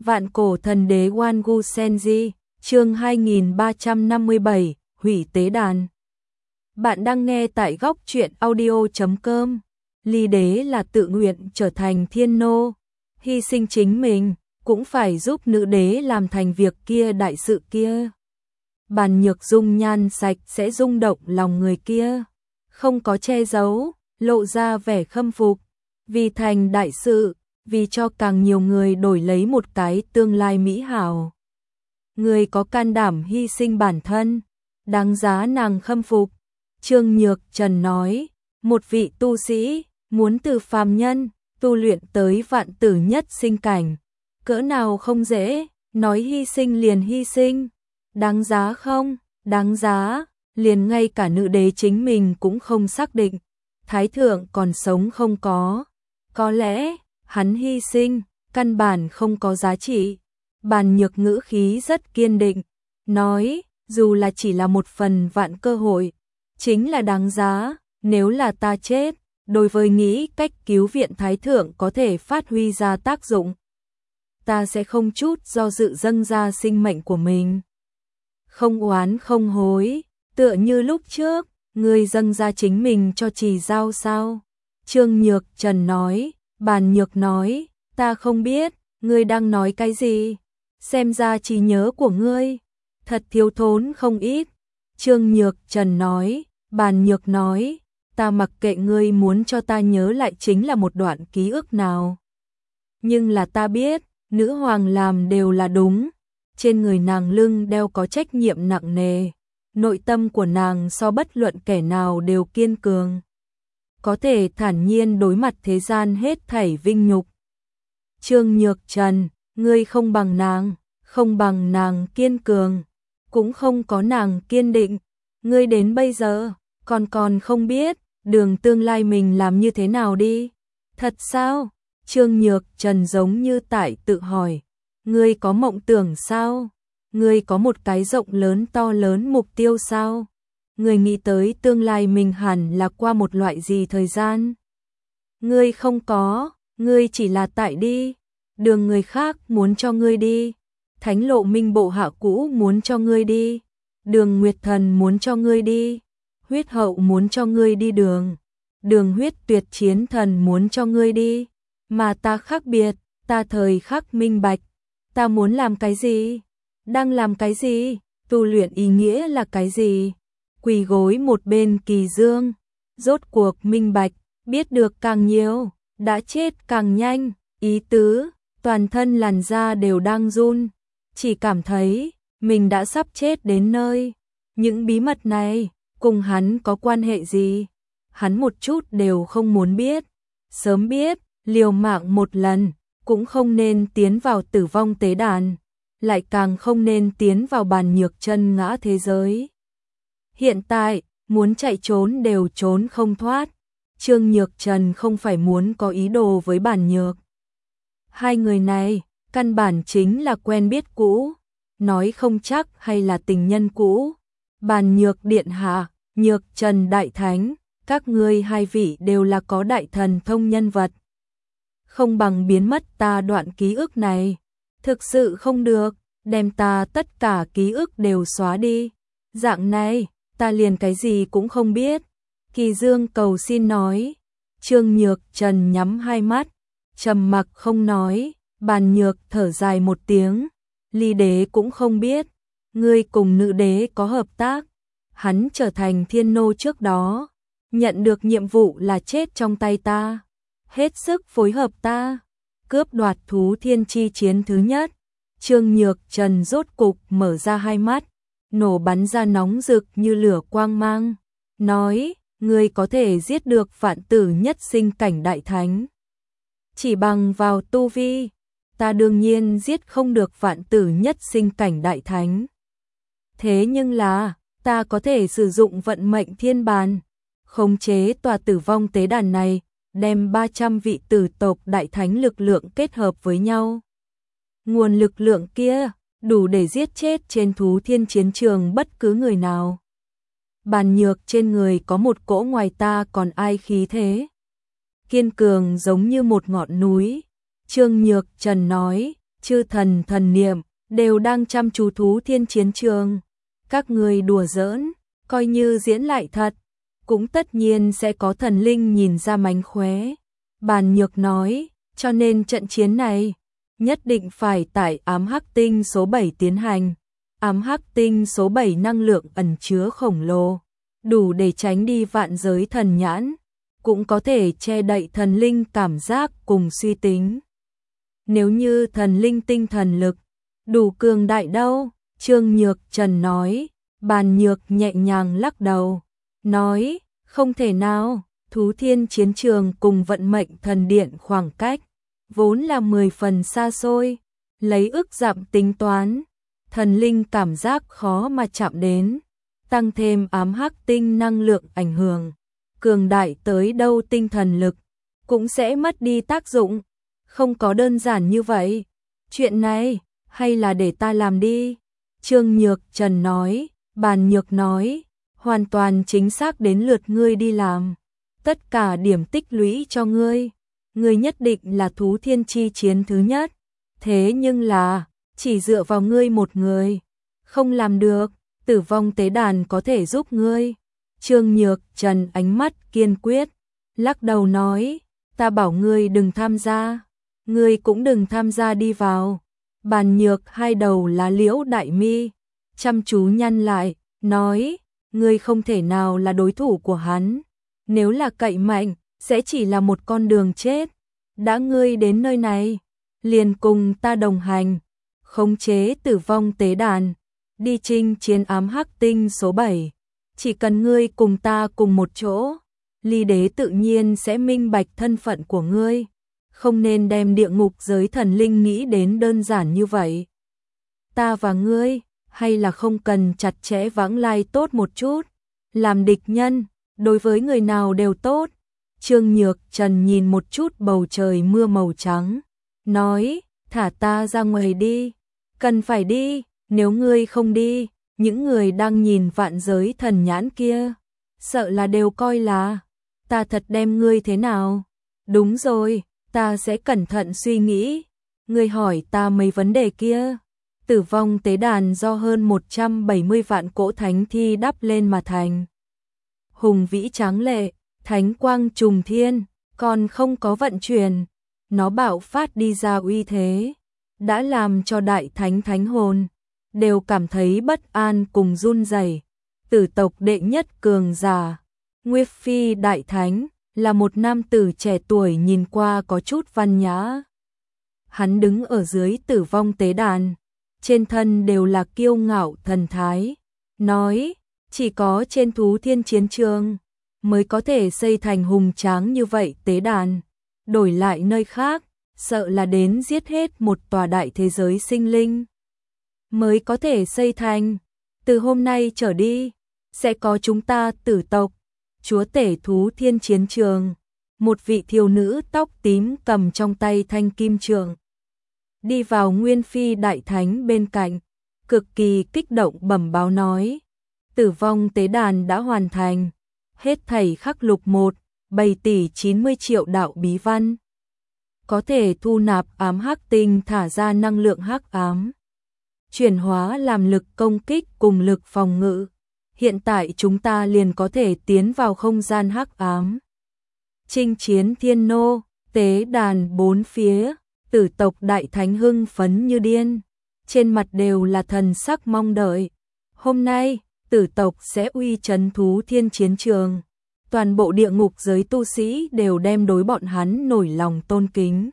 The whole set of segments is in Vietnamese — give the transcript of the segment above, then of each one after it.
Vạn cổ thần đế Wangu Senji, chương 2357, hủy tế đàn. Bạn đang nghe tại góc truyện audio.com. Ly đế là tự nguyện trở thành thiên nô, hy sinh chính mình, cũng phải giúp nữ đế làm thành việc kia đại sự kia. Bàn Nhược dung nhan sạch sẽ rung động lòng người kia, không có che giấu, lộ ra vẻ khâm phục, vì thành đại sự, vì cho càng nhiều người đổi lấy một cái tương lai mỹ hảo. Người có can đảm hy sinh bản thân, đáng giá nàng khâm phục. Trương Nhược Trần nói, một vị tu sĩ, muốn từ phàm nhân, tu luyện tới vạn tử nhất sinh cảnh. Cỡ nào không dễ, nói hy sinh liền hy sinh. Đáng giá không? Đáng giá, liền ngay cả nữ đế chính mình cũng không xác định. Thái thượng còn sống không có. Có lẽ, hắn hy sinh, căn bản không có giá trị. Bàn Nhược ngữ khí rất kiên định, nói, dù là chỉ là một phần vạn cơ hội, chính là đáng giá, nếu là ta chết, đối với nghĩ cách cứu viện Thái thượng có thể phát huy ra tác dụng. Ta sẽ không chút do dự dâng ra sinh mệnh của mình. Không oán không hối, tựa như lúc trước, ngươi dâng ra chính mình cho Trì Giao sao? Trương Nhược Trần nói. Bàn Nhược nói, ta không biết, ngươi đang nói cái gì, xem ra trí nhớ của ngươi, thật thiếu thốn không ít. Trương Nhược Trần nói, Bàn Nhược nói, ta mặc kệ ngươi muốn cho ta nhớ lại chính là một đoạn ký ức nào. Nhưng là ta biết, nữ hoàng làm đều là đúng, trên người nàng lưng đeo có trách nhiệm nặng nề, nội tâm của nàng so bất luận kẻ nào đều kiên cường. Có thể thản nhiên đối mặt thế gian hết thảy vinh nhục. Trương Nhược Trần, ngươi không bằng nàng kiên cường, cũng không có nàng kiên định, ngươi đến bây giờ, còn không biết, đường tương lai mình làm như thế nào đi. Thật sao? Trương Nhược Trần giống như tại tự hỏi, ngươi có mộng tưởng sao? Ngươi có một cái rộng lớn to lớn mục tiêu sao? Người nghĩ tới tương lai mình hẳn là qua một loại gì thời gian? Ngươi không có, ngươi chỉ là tại đi, đường người khác muốn cho ngươi đi, Thánh Lộ Minh bộ hạ cũ muốn cho ngươi đi, đường Nguyệt Thần muốn cho ngươi đi, Huyết Hậu muốn cho ngươi đi đường Huyết Tuyệt Chiến Thần muốn cho ngươi đi, mà ta khác biệt, ta thời khắc minh bạch, ta muốn làm cái gì, đang làm cái gì, tu luyện ý nghĩa là cái gì? Quỳ gối một bên Kỳ Dương, rốt cuộc minh bạch, biết được càng nhiều, đã chết càng nhanh, ý tứ, toàn thân làn da đều đang run, chỉ cảm thấy mình đã sắp chết đến nơi. Những bí mật này, cùng hắn có quan hệ gì? Hắn một chút đều không muốn biết, sớm biết, liều mạng một lần, cũng không nên tiến vào tử vong tế đàn, lại càng không nên tiến vào Bàn Nhược chân ngã thế giới. Hiện tại, muốn chạy trốn đều trốn không thoát. Trương Nhược Trần không phải muốn có ý đồ với Bàn Nhược. Hai người này, căn bản chính là quen biết cũ, nói không chắc hay là tình nhân cũ. Bàn Nhược điện hạ, Nhược Trần đại thánh, các ngươi hai vị đều là có đại thần thông nhân vật. Không bằng biến mất ta đoạn ký ức này. Thực sự không được, đem ta tất cả ký ức đều xóa đi. Dạng này, ta liền cái gì cũng không biết. Kỳ Dương cầu xin nói. Trương Nhược Trần nhắm hai mắt, trầm mặc không nói. Bàn Nhược thở dài một tiếng. Ly đế cũng không biết, ngươi cùng nữ đế có hợp tác. Hắn trở thành thiên nô trước đó, nhận được nhiệm vụ là chết trong tay ta, hết sức phối hợp ta, cướp đoạt thú thiên chi chiến thứ nhất. Trương Nhược Trần rốt cục mở ra hai mắt, nổ bắn ra nóng rực như lửa quang mang, nói, ngươi có thể giết được vạn tử nhất sinh cảnh đại thánh. Chỉ bằng vào tu vi, ta đương nhiên giết không được vạn tử nhất sinh cảnh đại thánh. Thế nhưng là, ta có thể sử dụng vận mệnh thiên bàn, khống chế tòa tử vong tế đàn này, đem 300 vị tử tộc đại thánh lực lượng kết hợp với nhau. Nguồn lực lượng kia, đủ để giết chết trên thú thiên chiến trường bất cứ người nào. Bàn Nhược trên người có một cỗ ngoài ta còn ai khí thế. Kiên cường giống như một ngọn núi. Trương Nhược Trần nói, chư thần thần niệm đều đang chăm chú Thú Thiên chiến trường. Các người đùa giỡn, coi như diễn lại thật, cũng tất nhiên sẽ có thần linh nhìn ra mánh khóe. Bàn Nhược nói, cho nên trận chiến này nhất định phải tại ám hắc tinh số 7 tiến hành. Ám hắc tinh số 7 năng lượng ẩn chứa khổng lồ, đủ để tránh đi vạn giới thần nhãn, cũng có thể che đậy thần linh cảm giác cùng suy tính. Nếu như thần linh tinh thần lực đủ cường đại đâu? Trương Nhược Trần nói. Bàn Nhược nhẹ nhàng lắc đầu, nói, không thể nào. Thú Thiên chiến trường cùng vận mệnh thần điện khoảng cách vốn là 10 phần xa xôi, lấy ức dặm tính toán, thần linh cảm giác khó mà chạm đến, tăng thêm ám hắc tinh năng lượng ảnh hưởng, cường đại tới đâu tinh thần lực cũng sẽ mất đi tác dụng, không có đơn giản như vậy. Chuyện này hay là để ta làm đi. Trương Nhược Trần nói. Bàn Nhược nói, hoàn toàn chính xác đến lượt ngươi đi làm, tất cả điểm tích lũy cho ngươi, ngươi nhất định là Thú Thiên chi chiến thứ nhất, thế nhưng là, chỉ dựa vào ngươi một người, không làm được, Tử Vong tế đàn có thể giúp ngươi. Trương Nhược Trần ánh mắt kiên quyết, lắc đầu nói, ta bảo ngươi đừng tham gia, ngươi cũng đừng tham gia đi vào. Bàn Nhược hai đầu lá liễu đại mi, chăm chú nhăn lại, nói, ngươi không thể nào là đối thủ của hắn, nếu là cậy mạnh, sẽ chỉ là một con đường chết. Đã ngươi đến nơi này, liền cùng ta đồng hành, khống chế Tử Vong tế đàn, đi chinh chiến ám hắc tinh số 7. Chỉ cần ngươi cùng ta cùng một chỗ, Ly Đế tự nhiên sẽ minh bạch thân phận của ngươi, không nên đem địa ngục giới thần linh nghĩ đến đơn giản như vậy. Ta và ngươi, hay là không cần chặt chẽ vãng lai tốt một chút, làm địch nhân, đối với người nào đều tốt. Trương Nhược Trần nhìn một chút bầu trời mưa màu trắng, nói, thả ta ra ngoài đi, cần phải đi, nếu ngươi không đi, những người đang nhìn vạn giới thần nhãn kia, sợ là đều coi là, ta thật đem ngươi thế nào. Đúng rồi, ta sẽ cẩn thận suy nghĩ, ngươi hỏi ta mấy vấn đề kia. Tử Vong tế đàn do hơn 170 vạn cỗ thánh thi đắp lên mà thành. Hùng vĩ tráng lệ, thánh quang trùng thiên, còn không có vận chuyển, nó bạo phát đi ra uy thế, đã làm cho đại thánh thánh hồn đều cảm thấy bất an cùng run rẩy. Tử tộc đệ nhất cường giả, Nguyệt Phi đại thánh, là một nam tử trẻ tuổi nhìn qua có chút văn nhã. Hắn đứng ở dưới Tử Vong tế đàn, trên thân đều là kiêu ngạo thần thái, nói, chỉ có trên Thú Thiên chiến trường mới có thể xây thành hùng tráng như vậy tế đàn, đổi lại nơi khác, sợ là đến giết hết một tòa đại thế giới sinh linh mới có thể xây thành. Từ hôm nay trở đi, sẽ có chúng ta Tử tộc, chúa tể Thú Thiên chiến trường, một vị thiếu nữ tóc tím cầm trong tay thanh kim trường, đi vào Nguyên Phi đại thánh bên cạnh, cực kỳ kích động bẩm báo nói, Tử Vong tế đàn đã hoàn thành, hết thảy khắc lục 7 tỷ 90 triệu đạo bí văn, có thể thu nạp ám hắc tinh thả ra năng lượng hắc ám, chuyển hóa làm lực công kích cùng lực phòng ngự. Hiện tại chúng ta liền có thể tiến vào không gian hắc ám, chinh chiến thiên nô. Tế đàn bốn phía, Tử tộc đại thánh hưng phấn như điên, trên mặt đều là thần sắc mong đợi. Hôm nay, Tử tộc sẽ uy chấn Thú Thiên chiến trường, toàn bộ địa ngục giới tu sĩ đều đem đối bọn hắn nổi lòng tôn kính.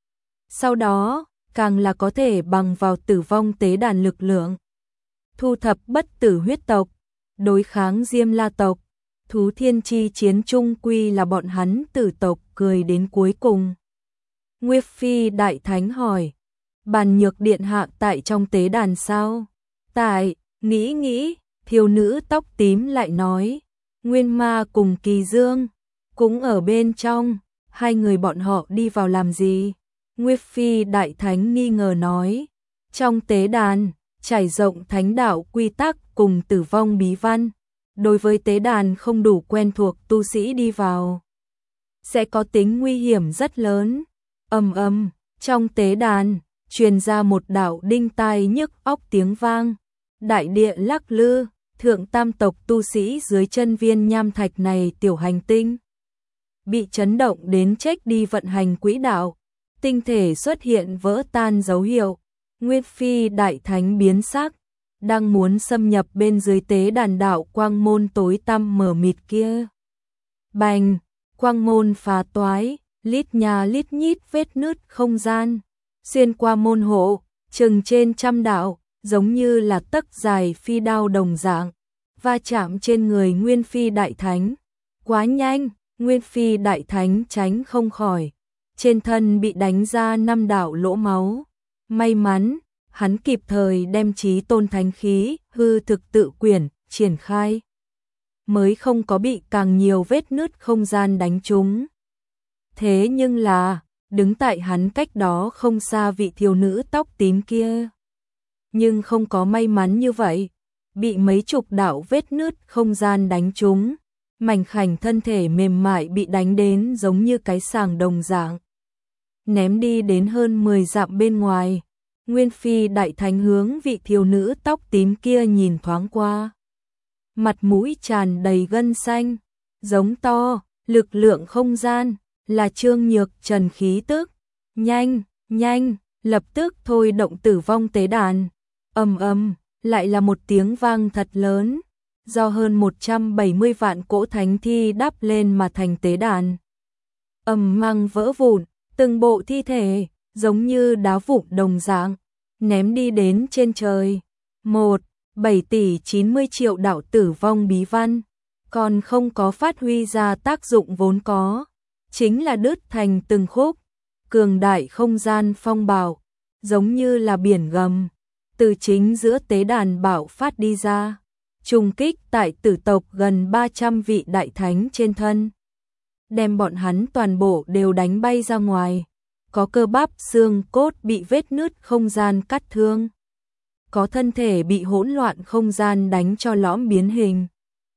Sau đó, càng là có thể bằng vào Tử Vong tế đàn lực lượng, thu thập bất tử huyết tộc, đối kháng Diêm La tộc. Thú Thiên chi chiến chung quy là bọn hắn Tử tộc cười đến cuối cùng. Nguyệt Phi đại thánh hỏi, Bàn Nhược điện hạ tại trong tế đàn sao? Tại, nghĩ, thiếu nữ tóc tím lại nói, Nguyên Ma cùng Kỳ Dương cũng ở bên trong, hai người bọn họ đi vào làm gì? Nguyệt Phi đại thánh nghi ngờ nói, trong tế đàn trải rộng thánh đạo quy tắc cùng tử vong bí văn, đối với tế đàn không đủ quen thuộc tu sĩ đi vào sẽ có tính nguy hiểm rất lớn. Trong tế đàn truyền ra một đạo đinh tai nhức óc tiếng vang. Đại địa lắc lư, thượng tam tộc tu sĩ dưới chân viên nham thạch này tiểu hành tinh bị chấn động đến chết đi vận hành quỹ đạo, tinh thể xuất hiện vỡ tan dấu hiệu. Nguyên Phi đại thánh biến sắc, đang muốn xâm nhập bên dưới tế đàn đạo quang môn tối tăm mờ mịt kia. Bành, quang môn phá toái, lít nhà lít nhít vết nứt không gian, xuyên qua môn hộ, chừng trên trăm đạo, giống như là tấc dài phi đao đồng dạng, va chạm trên người Nguyên Phi đại thánh. Quá nhanh, Nguyên Phi đại thánh tránh không khỏi, trên thân bị đánh ra 5 đạo lỗ máu. May mắn, hắn kịp thời đem chí tôn thánh khí, hư thực tự quyển, triển khai, mới không có bị càng nhiều vết nứt không gian đánh trúng. Thế nhưng là, đứng tại hắn cách đó không xa vị thiếu nữ tóc tím kia. Nhưng không có may mắn như vậy, bị mấy chục đạo vết nứt không gian đánh trúng, mảnh khảnh thân thể mềm mại bị đánh đến giống như cái sàng đồng dạng. Ném đi đến hơn 10 dặm bên ngoài. Nguyên Phi đại thánh hướng vị thiếu nữ tóc tím kia nhìn thoáng qua. Mặt mũi tràn đầy gân xanh, giống to, lực lượng không gian, là Trương Nhược Trần khí tức. Nhanh, nhanh, lập tức thôi động tử vong tế đàn. Ầm ầm, lại là một tiếng vang thật lớn, do hơn 170 vạn cỗ thánh thi đắp lên mà thành tế đàn. Ầm mang vỡ vụn, từng bộ thi thể, giống như đá vụn đồng dạng, ném đi đến trên trời. 7 tỷ 90 triệu đạo tử vong bí văn, còn không có phát huy ra tác dụng vốn có, chính là đứt thành từng khúc. Cường đại không gian phong bạo, giống như là biển gầm, từ chính giữa tế đàn bạo phát đi ra, trùng kích tại tử tộc gần 300 vị đại thánh trên thân, đem bọn hắn toàn bộ đều đánh bay ra ngoài. Có cơ bắp xương cốt bị vết nứt không gian cắt thương, có thân thể bị hỗn loạn không gian đánh cho lõm biến hình.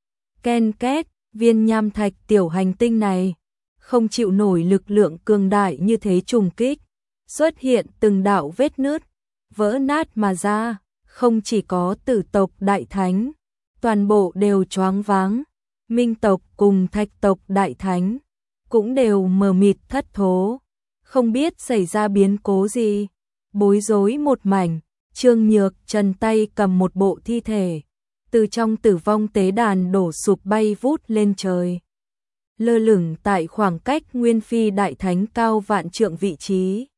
Ken két, viên nham thạch tiểu hành tinh này không chịu nổi lực lượng cường đại như thế trùng kích, xuất hiện từng đạo vết nứt, vỡ nát mà ra. Không chỉ có tử tộc đại thánh, toàn bộ đều choáng váng, minh tộc cùng thạch tộc đại thánh cũng đều mờ mịt thất thố, không biết xảy ra biến cố gì, bối rối một mảnh. Trương Nhược Trần tay cầm một bộ thi thể, từ trong tử vong tế đàn đổ sụp bay vút lên trời, lơ lửng tại khoảng cách Nguyên Phi đại thánh cao vạn trượng vị trí.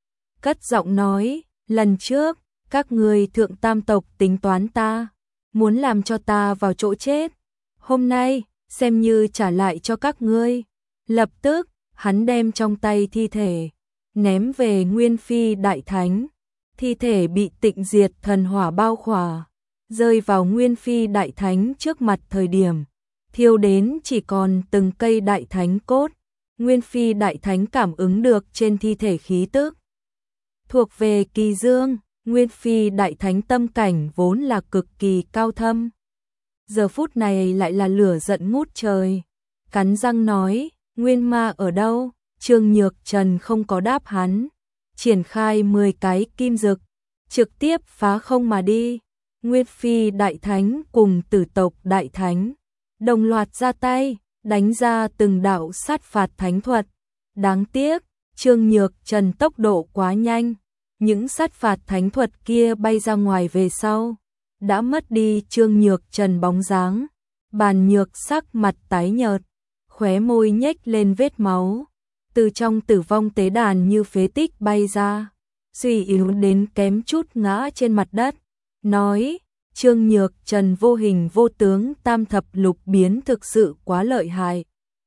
Cất giọng nói, lần trước, các ngươi thượng tam tộc tính toán ta, muốn làm cho ta vào chỗ chết. Hôm nay, xem như trả lại cho các ngươi. Lập tức, hắn đem trong tay thi thể, ném về Nguyên Phi đại thánh. Thi thể bị tịnh diệt thần hỏa bao khỏa, rơi vào Nguyên Phi đại thánh trước mặt thời điểm, thiêu đến chỉ còn từng cây đại thánh cốt. Nguyên Phi đại thánh cảm ứng được trên thi thể khí tức thuộc về kỳ dương. Nguyên Phi đại thánh tâm cảnh vốn là cực kỳ cao thâm, giờ phút này lại là lửa giận ngút trời, cắn răng nói, Nguyên Ma ở đâu? Trương Nhược Trần không có đáp hắn, triển khai 10 cái kim dực, trực tiếp phá không mà đi. Nguyên Phi đại thánh cùng tử tộc đại thánh đồng loạt ra tay, đánh ra từng đạo sát phạt thánh thuật. Đáng tiếc, Trương Nhược Trần tốc độ quá nhanh, những sát phạt thánh thuật kia bay ra ngoài về sau, đã mất đi Trương Nhược Trần bóng dáng. Bàn Nhược sắc mặt tái nhợt, khóe môi nhếch lên vết máu, từ trong tử vong tế đàn như phế tích bay ra, suy yếu đến kém chút ngã trên mặt đất, nói, Trương Nhược Trần vô hình vô tướng tam thập lục biến thực sự quá lợi hại.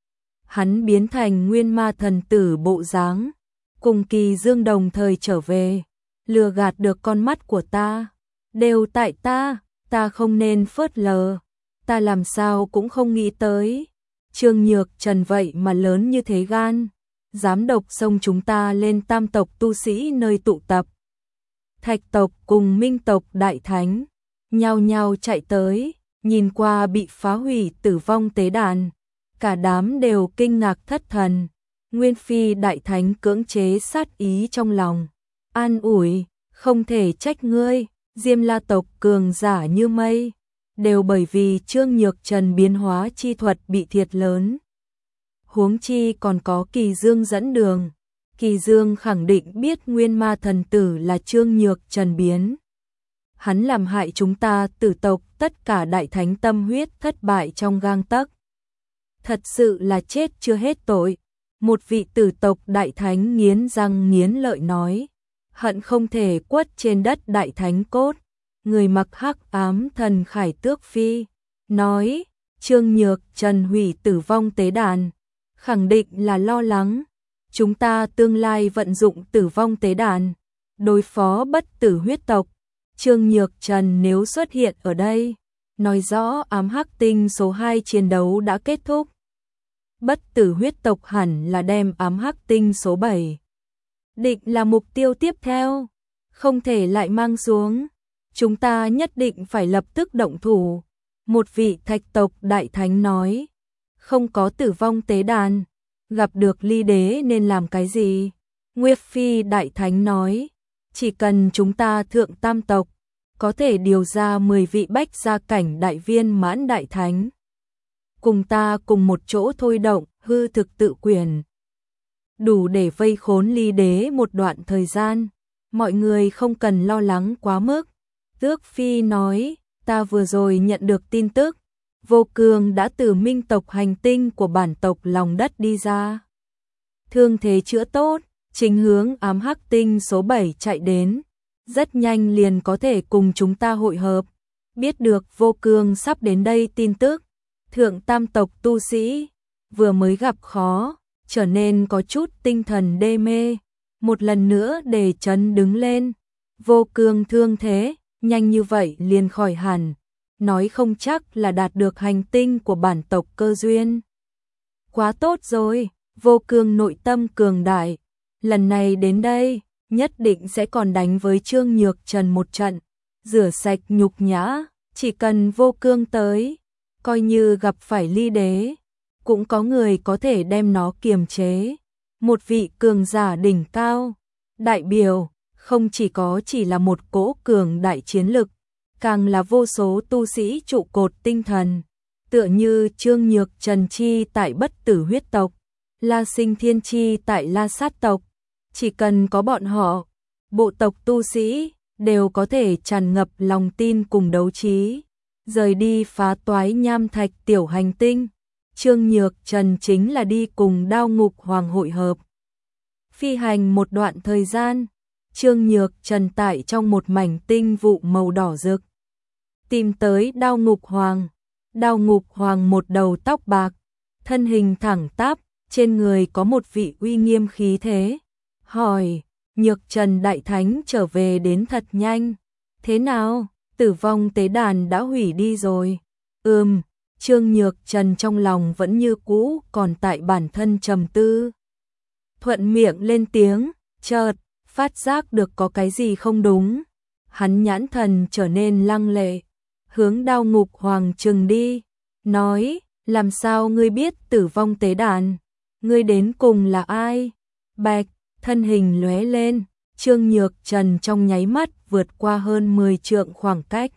Hắn biến thành nguyên ma thần tử bộ dáng, cùng Kỳ Dương đồng thời trở về, lừa gạt được con mắt của ta, đều tại ta không nên phớt lờ, ta làm sao cũng không nghĩ tới. Trương Nhược Trần vậy mà lớn như thế gan, dám độc xông chúng ta lên tam tộc tu sĩ nơi tụ tập. Thạch tộc cùng minh tộc đại thánh nhao nhao chạy tới, nhìn qua bị phá hủy tử vong tế đàn, cả đám đều kinh ngạc thất thần. Nguyên Phi đại thánh cưỡng chế sát ý trong lòng, an ủi, không thể trách ngươi, Diêm La tộc cường giả như mây, đều bởi vì Trương Nhược Trần biến hóa chi thuật bị thiệt lớn. Huống chi còn có Kỳ Dương dẫn đường, Kỳ Dương khẳng định biết Nguyên Ma thần tử là Trương Nhược Trần biến. Hắn làm hại chúng ta tử tộc tất cả đại thánh tâm huyết thất bại trong gang tấc. Thật sự là chết chưa hết tội. Một vị tử tộc đại thánh nghiến răng nghiến lợi nói, hận không thể quất trên đất đại thánh cốt. Người mặc hắc ám thần Khải Tước Phi nói, Trương Nhược Trần hủy tử vong tế đàn, khẳng định là lo lắng chúng ta tương lai vận dụng tử vong tế đàn đối phó bất tử huyết tộc. Trương Nhược Trần nếu xuất hiện ở đây, nói rõ ám hắc tinh số 2 chiến đấu đã kết thúc. Bất tử huyết tộc hẳn là đem ám hắc tinh số 7 định là mục tiêu tiếp theo, không thể lại mang xuống. Chúng ta nhất định phải lập tức động thủ. Một vị thạch tộc đại thánh nói, không có tử vong tế đàn, gặp được ly đế nên làm cái gì? Nguyệt Phi đại thánh nói, chỉ cần chúng ta thượng tam tộc, có thể điều ra 10 vị bách gia cảnh đại viên mãn đại thánh. Cùng ta cùng một chỗ thôi động hư thực tự quyền. Đủ để vây khốn ly đế một đoạn thời gian, mọi người không cần lo lắng quá mức. Tước Phi nói, ta vừa rồi nhận được tin tức, Vô Cương đã từ minh tộc hành tinh của bản tộc lòng đất đi ra. Thương thế chữa tốt, chính hướng ám hắc tinh số 7 chạy đến, rất nhanh liền có thể cùng chúng ta hội hợp. Biết được Vô Cương sắp đến đây tin tức, thượng tam tộc tu sĩ vừa mới gặp khó, trở nên có chút tinh thần đê mê, một lần nữa để chấn đứng lên. Vô Cương thương thế nhanh như vậy liền khỏi hẳn, nói không chắc là đạt được hành tinh của bản tộc cơ duyên. Quá tốt rồi, Vô Cương nội tâm cường đại, lần này đến đây, nhất định sẽ còn đánh với Trương Nhược Trần một trận, rửa sạch nhục nhã, chỉ cần Vô Cương tới, coi như gặp phải ly đế, cũng có người có thể đem nó kiềm chế. Một vị cường giả đỉnh cao, đại biểu, không chỉ là một cỗ cường đại chiến lực, càng là vô số tu sĩ trụ cột tinh thần, tựa như Trương Nhược Trần chi tại bất tử huyết tộc, La Sinh Thiên chi tại La Sát tộc, chỉ cần có bọn họ, bộ tộc tu sĩ đều có thể tràn ngập lòng tin cùng đấu trí, rời đi phá toái nham thạch tiểu hành tinh. Trương Nhược Trần chính là đi cùng Đao Ngục Hoàng hội hợp. Phi hành một đoạn thời gian, Trương Nhược Trần tại trong một mảnh tinh vụ màu đỏ rực, tìm tới Đao Ngục Hoàng. Đao Ngục Hoàng một đầu tóc bạc, thân hình thẳng tắp, trên người có một vị uy nghiêm khí thế. Hỏi, Nhược Trần đại thánh trở về đến thật nhanh. Thế nào, tử vong tế đàn đã hủy đi rồi? Trương Nhược Trần trong lòng vẫn như cũ còn tại bản thân trầm tư. Thuận miệng lên tiếng, chợt phát giác được có cái gì không đúng. Hắn nhãn thần trở nên lăng lệ, hướng Đao Ngục Hoàng trừng đi, nói, làm sao ngươi biết tử vong tế đàn? Ngươi đến cùng là ai? Bạch, thân hình lóe lên, Trương Nhược Trần trong nháy mắt vượt qua hơn 10 trượng khoảng cách.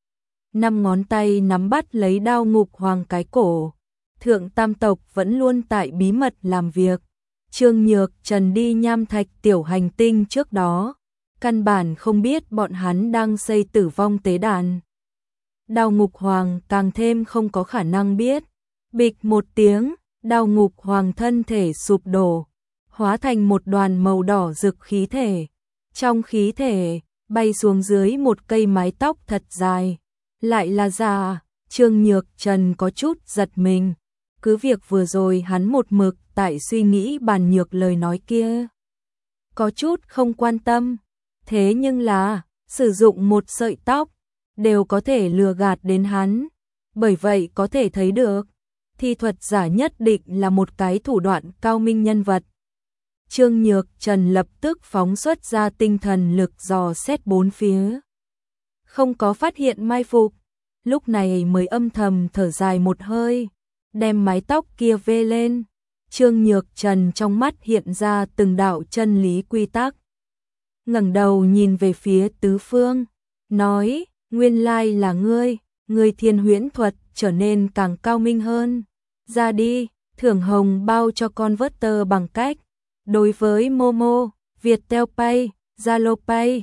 5 ngón tay nắm bắt lấy Đao Ngục Hoàng cái cổ. Thượng tam tộc vẫn luôn tại bí mật làm việc. Trương Nhược Trần đi nham thạch tiểu hành tinh trước đó, căn bản không biết bọn hắn đang xây tử vong tế đàn. Đao Ngục Hoàng càng thêm không có khả năng biết. Bịch một tiếng, Đao Ngục Hoàng thân thể sụp đổ, hóa thành một đoàn màu đỏ rực khí thể. Trong khí thể, bay xuống dưới một cây mái tóc thật dài. Lại là già, Trương Nhược Trần có chút giật mình. Cứ việc vừa rồi hắn một mực tại suy nghĩ Bàn Nhược lời nói kia, có chút không quan tâm. Thế nhưng là, sử dụng một sợi tóc, đều có thể lừa gạt đến hắn. Bởi vậy có thể thấy được, thi thuật giả nhất định là một cái thủ đoạn cao minh nhân vật. Trương Nhược Trần lập tức phóng xuất ra tinh thần lực dò xét bốn phía. Không có phát hiện mai phục, lúc này mới âm thầm thở dài một hơi, đem mái tóc kia vê lên. Trương Nhược Trần trong mắt hiện ra từng đạo chân lý quy tắc. ngẩng đầu nhìn về phía tứ phương, nói, nguyên lai là ngươi thiên huyễn thuật trở nên càng cao minh hơn. Ra đi, thưởng hồng bao cho con vớt tơ bằng cách. Đối với Momo, Viettel Pay, Zalo Pay,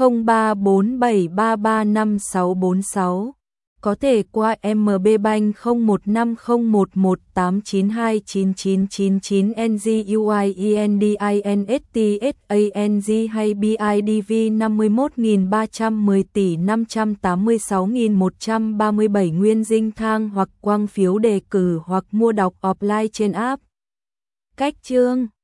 0347335646. Có thể qua MB Bank 015018929999NGUIENDINSTSANG hay BIDV 51310 tỷ 586.137 nguyên dinh thang hoặc quang phiếu đề cử hoặc mua đọc offline trên app. Cách chương